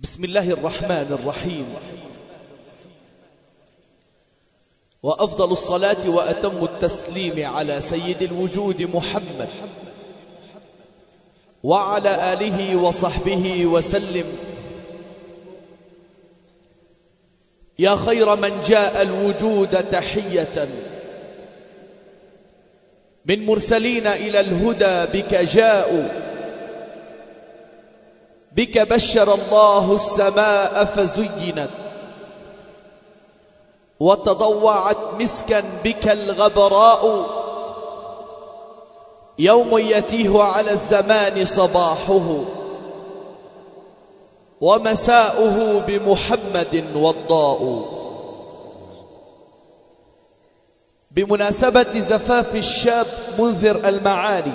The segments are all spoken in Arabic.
بسم الله الرحمن الرحيم. وأفضل الصلاة وأتم التسليم على سيد الوجود محمد وعلى آله وصحبه وسلم. يا خير من جاء الوجود تحية من مرسلين إلى الهدى، بك جاءوا، بك بشر الله السماء فزينت، وتضوعت مسكا بك الغبراء. يوم يتيه على الزمان صباحه، ومساؤه بمحمد وضاء. بمناسبة زفاف الشاب منذر المعالي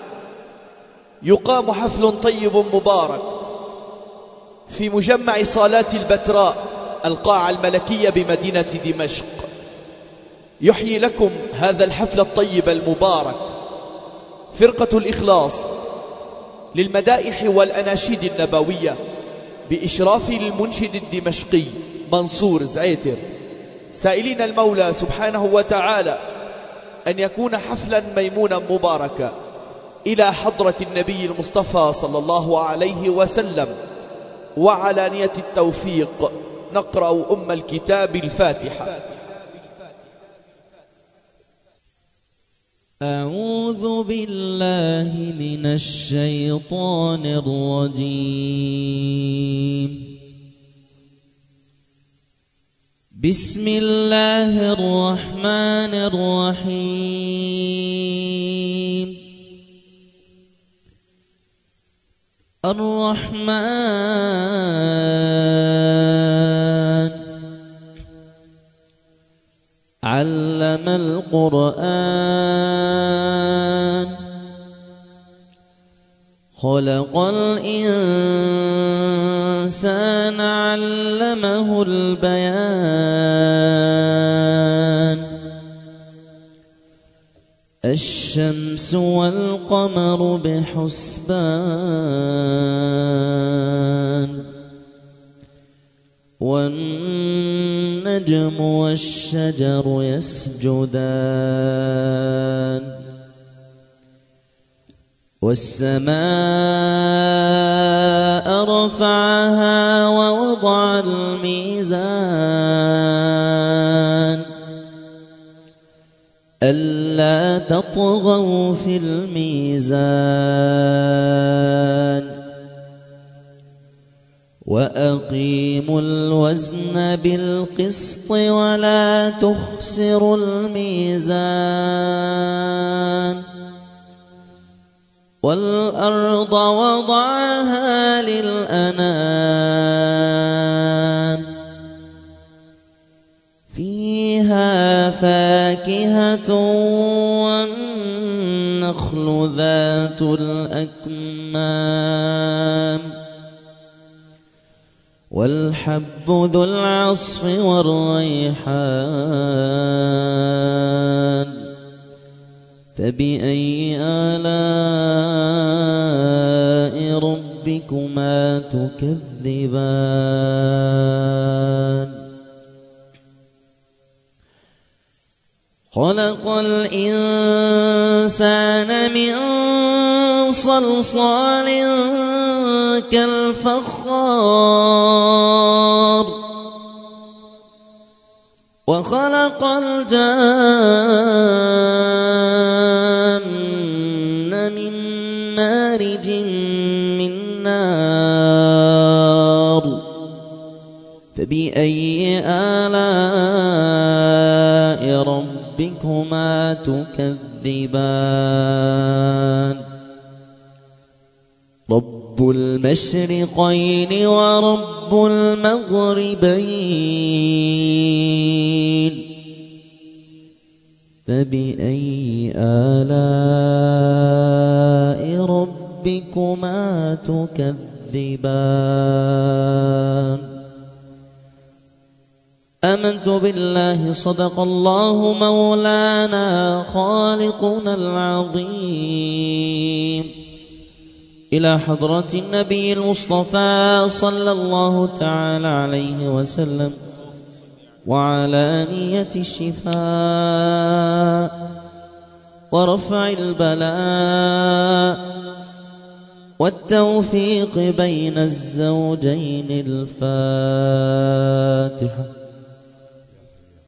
يقام حفل طيب مبارك في مجمع صالات البتراء، القاعة الملكية بمدينة دمشق. يحيي لكم هذا الحفل الطيب المبارك فرقة الإخلاص للمدائح والأناشيد النبوية بإشراف المنشد الدمشقي منصور زعيتر، سائلين المولى سبحانه وتعالى أن يكون حفلا ميمونا مباركا إلى حضرة النبي المصطفى صلى الله عليه وسلم، وعلى نية التوفيق نقرأ أم الكتاب الفاتحة. أعوذ بالله من الشيطان الرجيم. بسم الله الرحمن الرحيم. الرحمن علم القرآن، خلق الإنسان علمه البيان. الشمس والقمر بحسبان، والنجم والشجر يسجدان. والسماء رفعها ووضع الميزان، ألا تطغوا في الميزان. وأقيموا الوزن بالقسط ولا تخسروا الميزان. والأرض وضعها للأنام، فيها فاكهة والنخل ذات الأكمام، والحب ذو العصف والريحان. فبأي آلاء ربكما تكذبان؟ خلق الإنسان من صلصال كالفخار، وخلق الجان من مارج من نار. فبأي آلاء ربكما تكذبان؟ رب المشرقين ورب المغربين. فبأي آلاء ربكما تكذبان؟ آمنت بالله صدق الله مولانا خالقنا العظيم. إلى حضرة النبي المصطفى صلى الله تعالى عليه وسلم وعلى نية الشفاء ورفع البلاء والتوفيق بين الزوجين. الفاتحة.